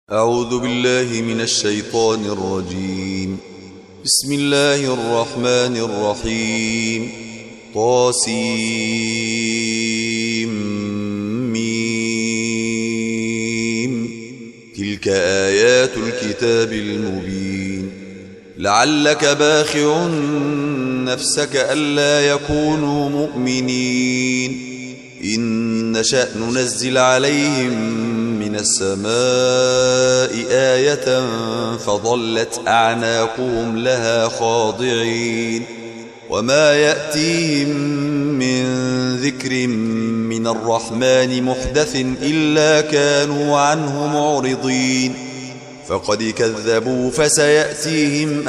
أعوذ بالله من الشيطان الرجيم. بسم الله الرحمن الرحيم. طاسيم. تلك آيات الكتاب المبين. لعلك باخع نفسك ألا يكونوا مؤمنين إن نشأ ننزل عليهم من السماء آية فظلت أعناقهم لها خاضعين وما يأتيهم من ذكر من الرحمن محدث إلا كانوا عنه معرضين فقد كذبوا فسيأتيهم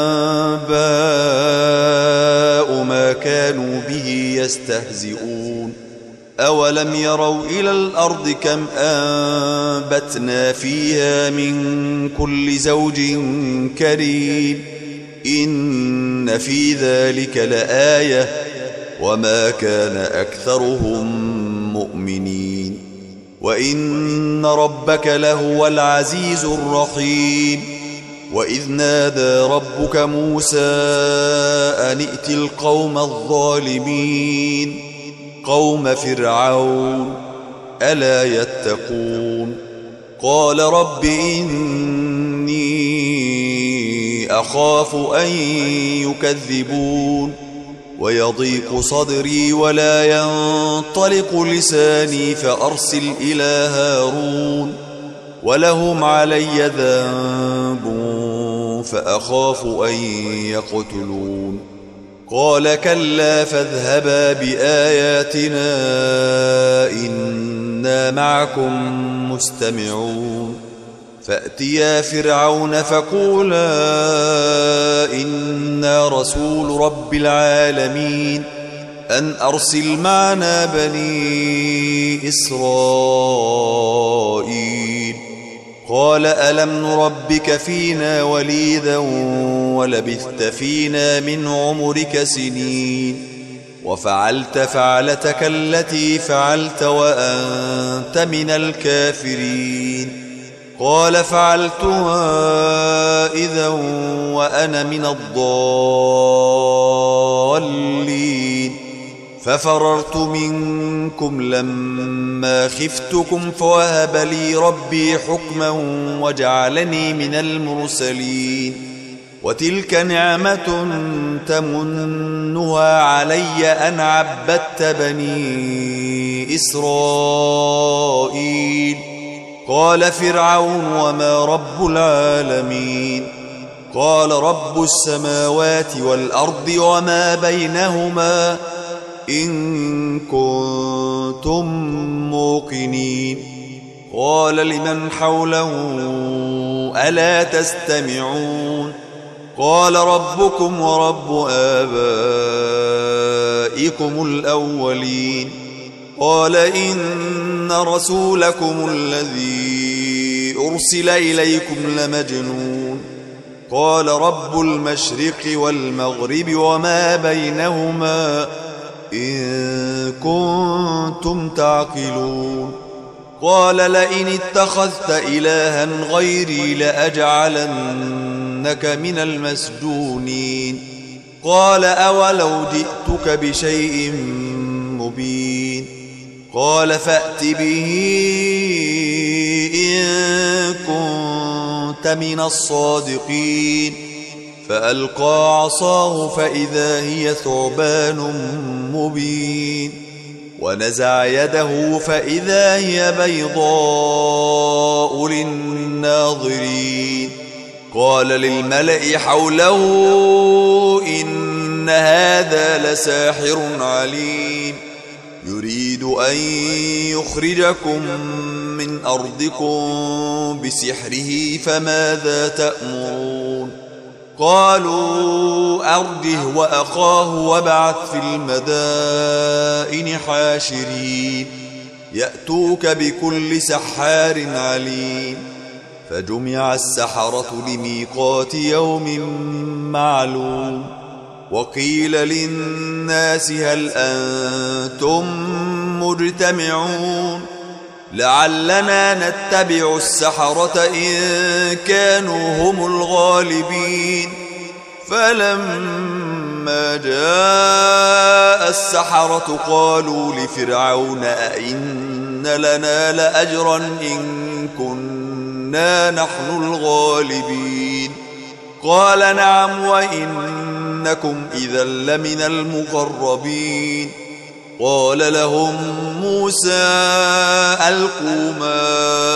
أنباء ما كانوا به يستهزئون أولم يروا إلى الأرض كم أنبتنا فيها من كل زوج كريم إن في ذلك لآية وما كان أكثرهم مؤمنين وإن ربك لهو العزيز الرحيم وإذ نادى ربك موسى أن ائت القوم الظالمين قوم فرعون ألا يتقون قال رب إني أخاف أن يكذبون ويضيق صدري ولا ينطلق لساني فأرسل إلى هارون ولهم علي ذنب فأخاف أن يقتلون قال كلا فاذهبا بآياتنا إنا معكم مستمعون فأتيا فرعون فقولا إنا رسول رب العالمين أن أرسل معنا بني إسرائيل قال ألم نربك فينا وليدا ولبثت فينا من عمرك سنين وفعلت فعلتك التي فعلت وأنت من الكافرين قال فعلتها إذا وأنا من الضالين ففررت منكم لما خفتكم فوهب لي ربي حكما وجعلني من المرسلين وتلك نعمة تمنها علي أن عبدت بني إسرائيل قال فرعون وما رب العالمين قال رب السماوات والأرض وما بينهما إن كنتم موقنين قال لمن حوله ألا تستمعون قال ربكم ورب آبائكم الأولين قال إن رسولكم الذي أرسل إليكم لمجنون قال رب المشرق والمغرب وما بينهما إن كنتم تعقلون قال لئن اتخذت إلها غيري لأجعلنك من المسجونين قال أولو جئتك بشيء مبين قال فأت به إن كنت من الصادقين فألقى عصاه فإذا هي ثعبان مبين ونزع يده فإذا هي بيضاء للناظرين قال للملأ حوله إن هذا لساحر عليم يريد أن يخرجكم من أرضكم بسحره فماذا تأمرون قالوا أرجه وأخاه وابعث في المدائن حاشرين يأتوك بكل سحار عليم فجمع السحرة لميقات يوم معلوم وقيل للناس هل أنتم مجتمعون لعلنا نتبع السحرة إن كانوا هم الغالبين. فلما جاء السحرة قالوا لفرعون أئن لنا لأجرا إن كنا نحن الغالبين. قال نعم وإنكم إذا لمن المقربين. قال لهم موسى ألقوا ما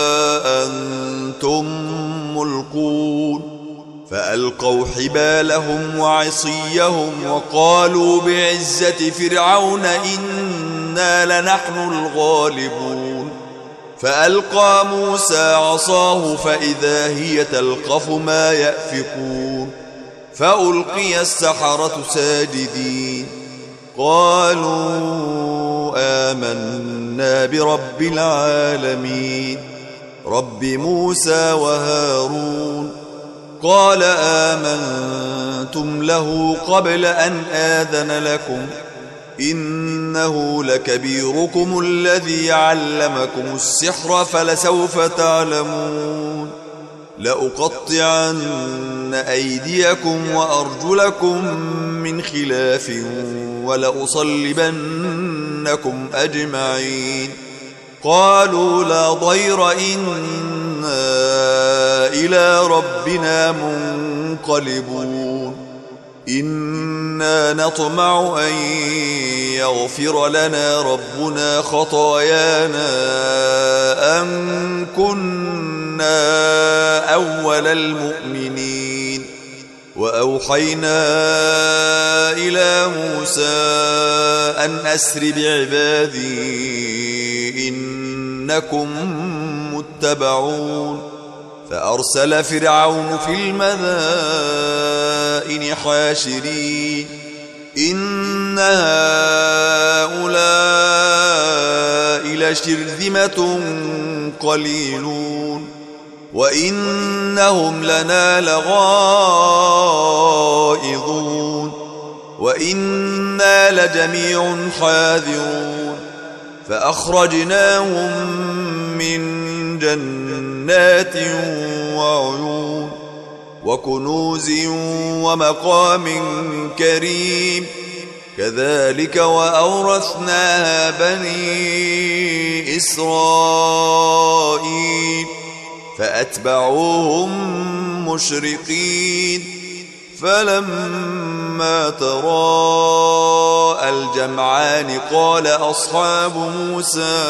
أنتم ملقون. فألقوا حبالهم وعصيهم وقالوا بعزة فرعون إنا لنحن الغالبون. فألقى موسى عصاه فإذا هي تلقف ما يأفكون. فألقي السحرة ساجدين قالوا آمنا برب العالمين رب موسى وهارون. قال آمنتم له قبل أن آذن لكم إنه لكبيركم الذي علمكم السحر فلسوف تعلمون. لأقطعن أيديكم وأرجلكم من خلاف ولأصلبنكم أجمعين. قالوا لا ضير إنا إلى ربنا منقلبون. إنا نطمع أن يغفر لنا ربنا خطايانا أن كنا أول المؤمنين. وأوحينا إلى موسى أن أسر بعبادي إنكم متبعون. فأرسل فرعون في المدائن حاشرين إن هؤلاء لشرذمة قليلون وإنهم لنا لغائظون وإنا لجميع حاذرون. فأخرجناهم من جنات وعيون وكنوز ومقام كريم. كذلك وأورثناها بني إسرائيل فأتبعوهم مشرقين. فلما تراءى الجمعان قال أصحاب موسى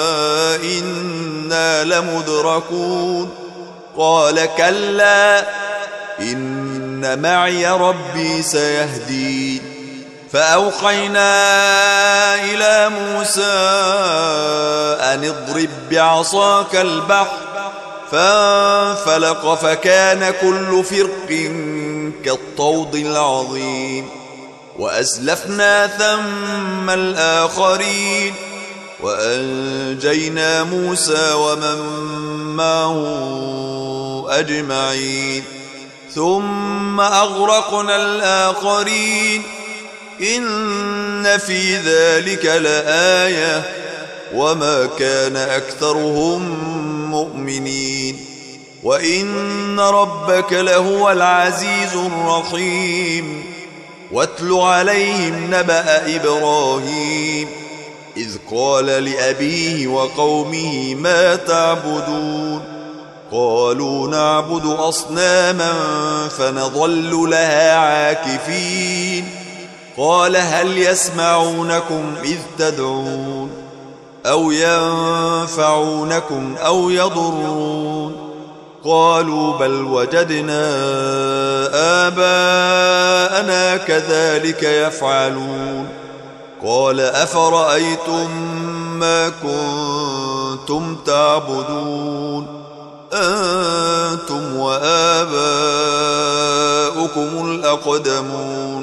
إنا لمدركون. قال كلا إن معي ربي سيهدين. فأوحينا إلى موسى أن اضرب بعصاك البحر فانفلق فكان كل فرق كالطود العظيم. وأزلفنا ثم الآخرين وأنجينا موسى ومن معه أجمعين. ثم أغرقنا الآخرين إن في ذلك لآية وما كان أكثرهم مؤمنين وإن ربك لهو العزيز الرحيم. واتل عليهم نبأ إبراهيم إذ قال لأبيه وقومه ما تعبدون. قالوا نعبد أصناما فنظل لها عاكفين. قال هل يسمعونكم إذ تدعون أو ينفعونكم أو يضرون. قالوا بل وجدنا آباءنا كذلك يفعلون. قال أفرأيتم ما كنتم تعبدون أنتم وآباؤكم الأقدمون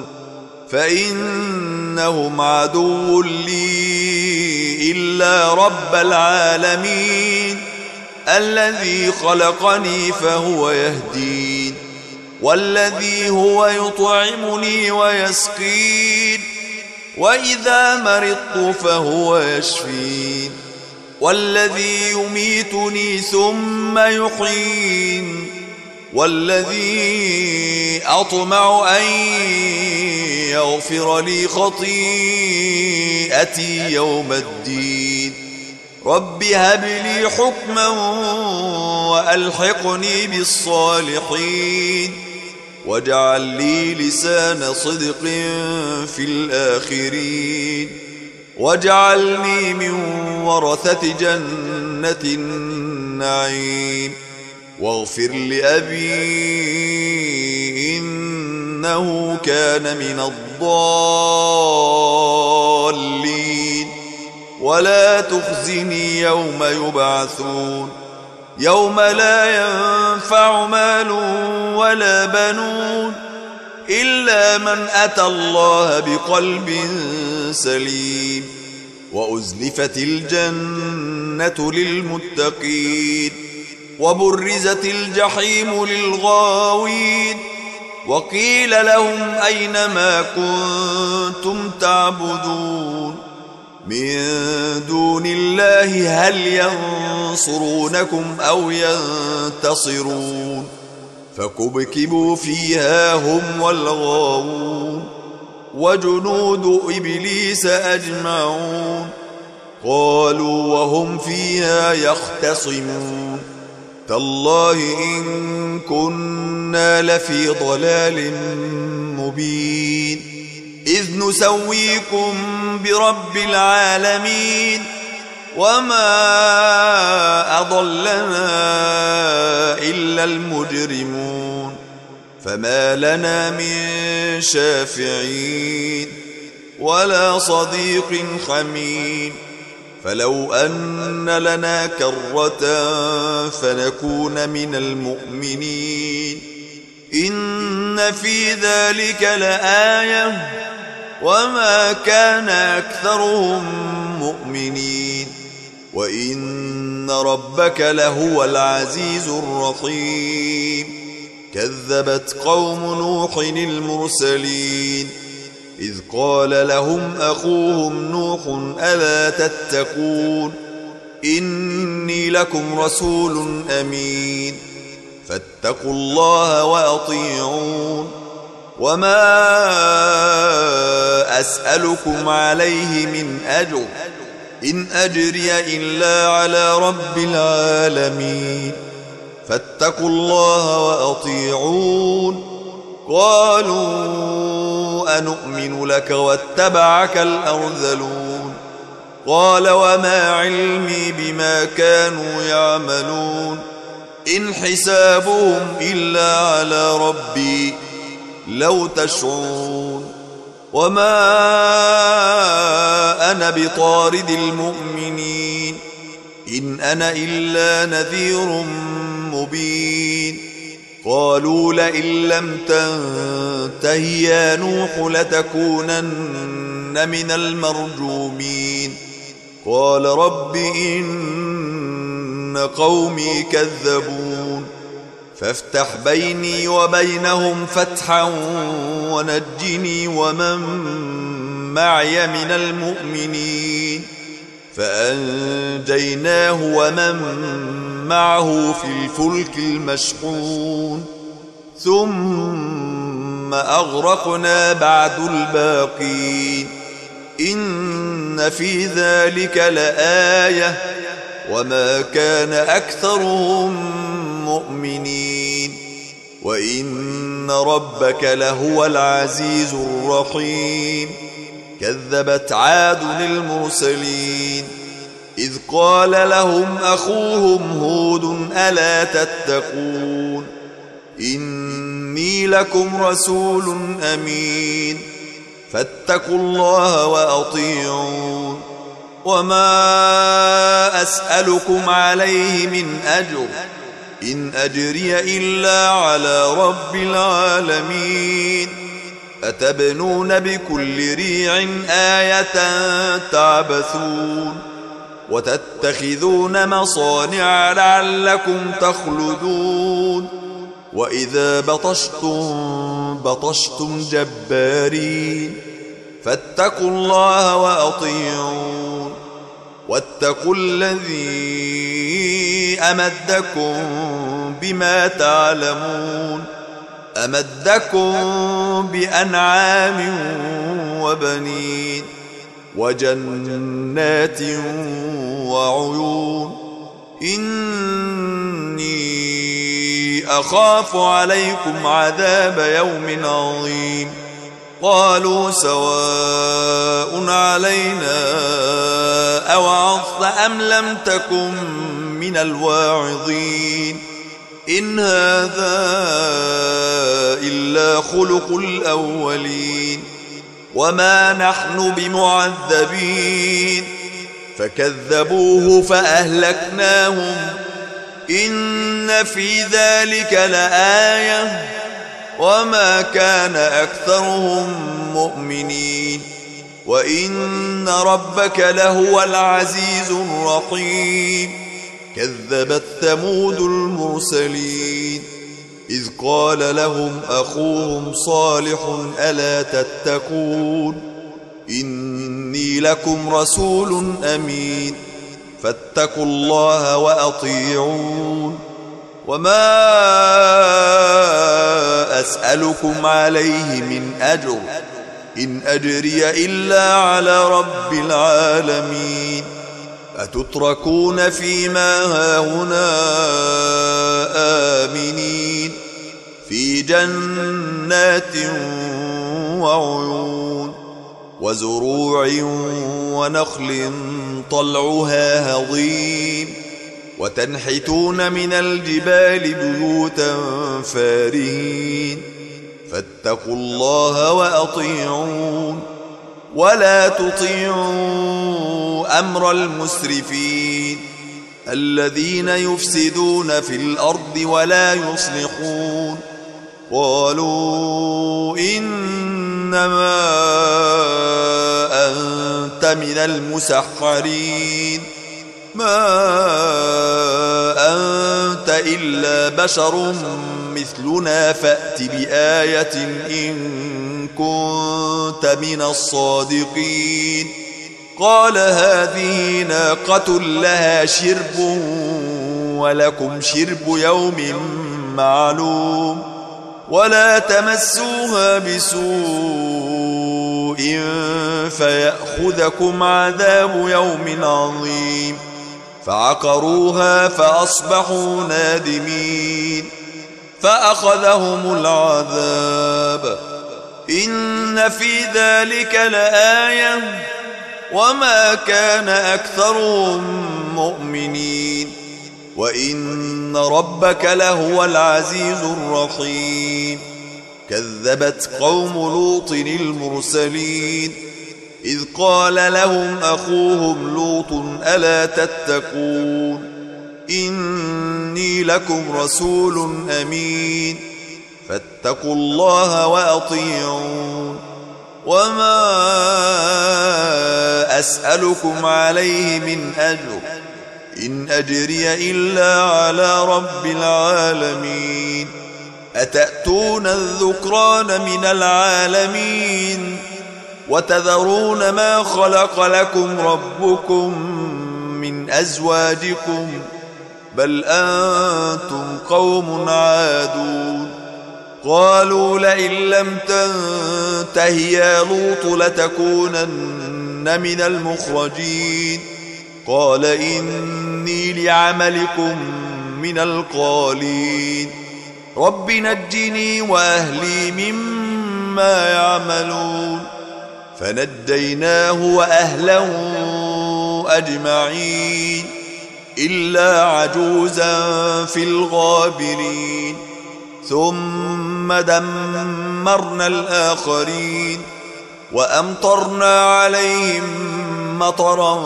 فإنهم عدو لي إلا رب العالمين الذي خلقني فهو يهدين والذي هو يطعمني ويسقين وإذا مرضت فهو يشفين والذي يميتني ثم يحيين والذي أطمع أن يغفر لي خطيئتي يوم الدين رب هب لي حكما وألحقني بالصالحين واجعل لي لسان صدق في الآخرين واجعلني من ورثة جنة النعيم واغفر لأبي إنه كان من الضالين ولا تخزني يوم يبعثون يوم لا ينفع مال ولا بنون إلا من أتى الله بقلب سليم وأزلفت الجنة للمتقين وبرزت الجحيم للغاوين وقيل لهم أين ما كنتم تعبدون من دون الله هل ينصرونكم أو ينتصرون فكبكبوا فيها هم والغاوون وجنود إبليس أجمعون قالوا وهم فيها يختصمون تالله إن كنا لفي ضلال مبين إذ نسويكم برب العالمين وما أضلنا إلا المجرمون فما لنا من شافعين ولا صديق حميم فلو أن لنا كرة فنكون من المؤمنين إن في ذلك لآية وما كان أكثرهم مؤمنين وإن ربك لهو العزيز الرحيم كذبت قوم نوح المرسلين إذ قال لهم أخوهم نوح ألا تتقون إني لكم رسول أمين فاتقوا الله وأطيعون وما أسألكم عليه من أجر إن أجري إلا على رب العالمين فاتقوا الله وأطيعون قالوا أنؤمن لك واتبعك الأرذلون قال وما علمي بما كانوا يعملون إن حسابهم إلا على ربي لو تشعرون وما أنا بطارد المؤمنين إن أنا إلا نذير مبين قالوا لئن لم تنته يا نوح لتكونن من المرجومين قال رب إن قومي كذبون فافتح بيني وبينهم فتحا ونجني ومن معي من المؤمنين فأنجيناه ومن معه في الفلك المشحون ثم أغرقنا بعد الباقين إن في ذلك لآية وما كان أكثرهم مؤمنين وإن ربك لهو العزيز الرحيم كذبت عاد المرسلين إذ قال لهم أخوهم هود ألا تتقون إني لكم رسول أمين فاتقوا الله وأطيعون وما أسألكم عليه من أجر إن أجري إلا على رب العالمين أتبنون بكل ريع آية تعبثون وتتخذون مصانع لعلكم تخلدون وإذا بطشتم جبارين فاتقوا الله وأطيعون واتقوا الذي أمدكم بما تعلمون أمدكم بأنعام وبنين وجنات وعيون إني أخاف عليكم عذاب يوم عظيم قالوا سواء علينا أوعظت أم لم تكن من الواعظين إن هذا إلا خلق الأولين وما نحن بمعذبين فكذبوه فأهلكناهم إن في ذلك لآية وما كان أكثرهم مؤمنين وإن ربك لهو العزيز الرحيم كذبت ثمود المرسلين إذ قال لهم أخوهم صالح ألا تتقون إني لكم رسول أمين فاتقوا الله وأطيعون وما أسألكم عليه من أجر إن أجري إلا على رب العالمين أتتركون فيما هاهنا آمنين في جنات وعيون وزروع ونخل طلعها هضيم وتنحتون من الجبال بيوتا فارهين فاتقوا الله وأطيعون ولا تطيعوا أمر المسرفين الذين يفسدون في الأرض ولا يصلحون قالوا إنما أنت من المسحرين ما أنت إلا بشر مثلنا فأت بآية إن كنت من الصادقين قال هذه ناقة لها شرب ولكم شرب يوم معلوم ولا تمسوها بسوء فيأخذكم عذاب يوم عظيم فعقروها فأصبحوا نادمين فأخذهم العذاب إن في ذلك لآية وما كان أكثرهم مؤمنين وإن ربك لهو العزيز الرحيم كذبت قوم لوط المرسلين إذ قال لهم أخوهم لوط ألا تتقون إني لكم رسول أمين فاتقوا الله وأطيعون وما أسألكم عليه من أجر إن أجري إلا على رب العالمين أتأتون الذكران من العالمين وتذرون ما خلق لكم ربكم من أزواجكم بل أنتم قوم عادون قالوا لئن لم تنته يا لوط لتكونن من المخرجين قال إني لعملكم من القالين رب نجني وأهلي مما يعملون فنجيناه وأهله أجمعين إلا عجوزا في الغابرين ثم دمرنا الآخرين وأمطرنا عليهم مطرا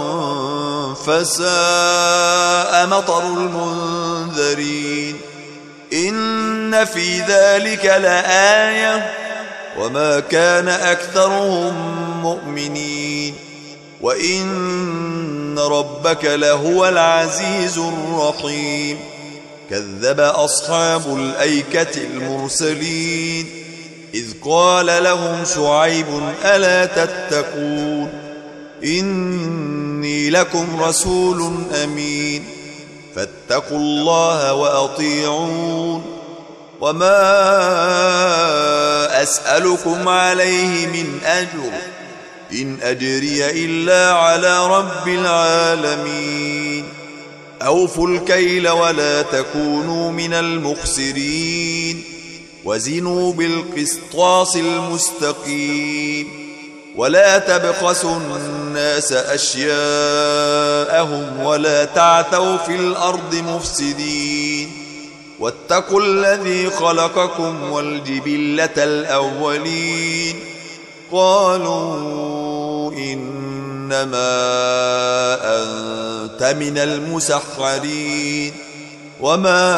فساء مطر المنذرين إن في ذلك لآية وما كان أكثرهم مؤمنين وإن ربك لهو العزيز الرحيم كذب أصحاب الأيكة المرسلين إذ قال لهم شعيب ألا تتقون إني لكم رسول أمين فاتقوا الله وأطيعون وما أسألكم عليه من أجر إن أجري إلا على رب العالمين أوفوا الكيل ولا تكونوا من المخسرين وزنوا بالقسطاس المستقيم ولا تبخسوا الناس أشياءهم ولا تعثوا في الأرض مفسدين واتقوا الذي خلقكم والجبلة الأولين قالوا إنما أنت من المسحرين وما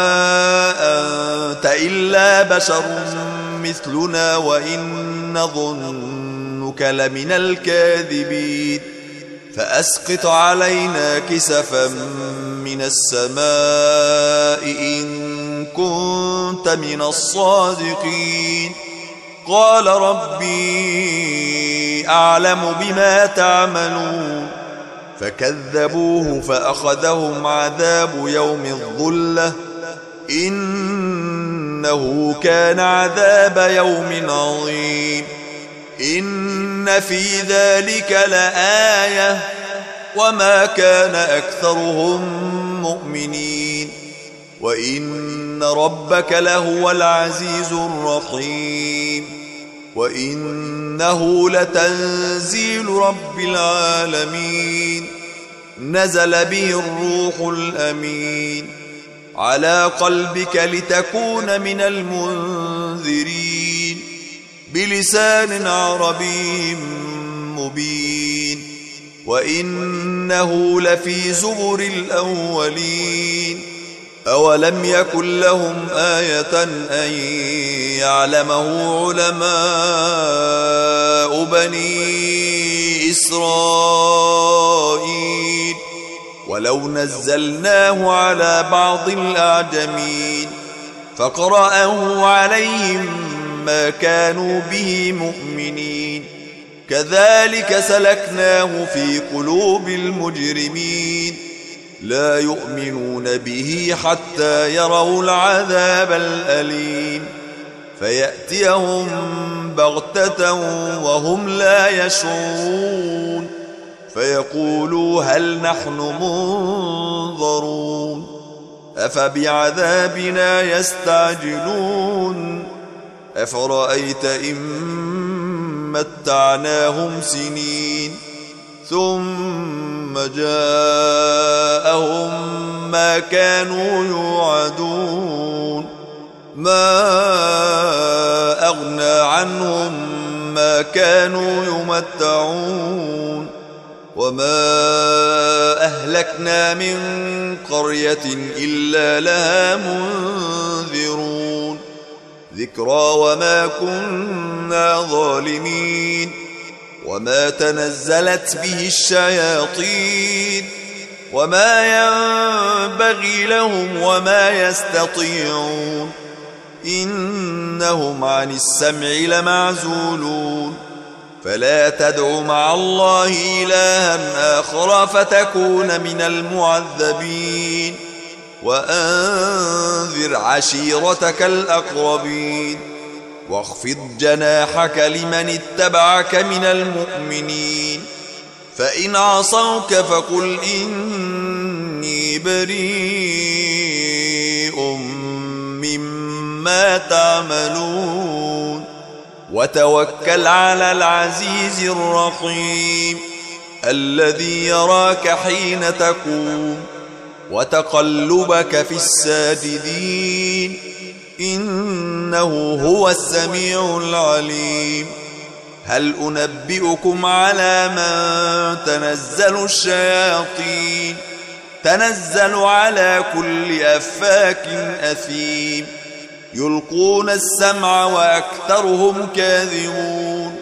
أنت إلا بشر مثلنا وإن نظنك لمن الكاذبين فأسقط علينا كسفا من السماء إن كنت من الصادقين قال ربي أعلم بما تعملون فكذبوه فأخذهم عذاب يوم الظلة إنه كان عذاب يوم عظيم إن في ذلك لآية وما كان أكثرهم مؤمنين وإن ربك لهو العزيز الرحيم وإنه لتنزيل رب العالمين نزل به الروح الأمين على قلبك لتكون من المنذرين بلسان عربي مبين وإنه لفي زبر الأولين أولم يكن لهم آية أن يعلمه علماء بني إسرائيل ولو نزلناه على بعض الأعجمين فقرأه عليهم ما كانوا به مؤمنين كذلك سلكناه في قلوب المجرمين لا يؤمنون به حتى يروا العذاب الأليم فيأتيهم بغتة وهم لا يشعرون فيقولوا هل نحن منظرون أفبعذابنا يستعجلون أفرأيت إن متعناهم سنين ثم جاءهم ما كانوا يوعدون ما أغنى عنهم ما كانوا يمتعون وما أهلكنا من قرية إلا لها منذرون ذكرى وما كنا ظالمين وما تنزلت به الشياطين وما ينبغي لهم وما يستطيعون إنهم عن السمع لمعزولون فلا تدع مع الله إلها آخر فتكون من المعذبين وأنذر عشيرتك الأقربين واخفض جناحك لمن اتبعك من المؤمنين فإن عصوك فقل إني بريء مما تعملون وتوكل على العزيز الرحيم الذي يراك حين تقوم وتقلبك في الساجدين إنه هو السميع العليم هل أنبئكم على من تنزل الشياطين تنزل على كل أفاك أثيم يلقون السمع وأكثرهم كاذبون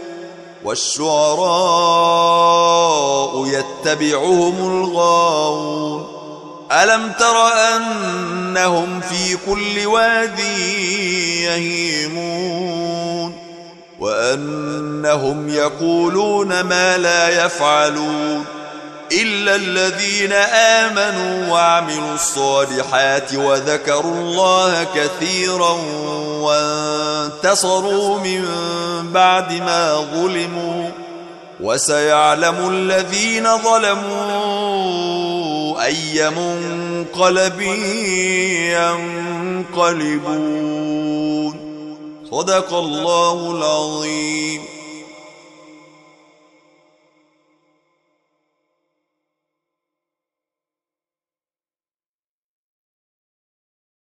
والشعراء يتبعهم الغاوون ألم تر أنهم في كل واد يهيمون وأنهم يقولون ما لا يفعلون إلا الذين آمنوا وعملوا الصالحات وذكروا الله كثيرا وانتصروا من بعد ما ظلموا وسيعلم الذين ظلموا أي منقلب ينقلبون. صدق الله العظيم.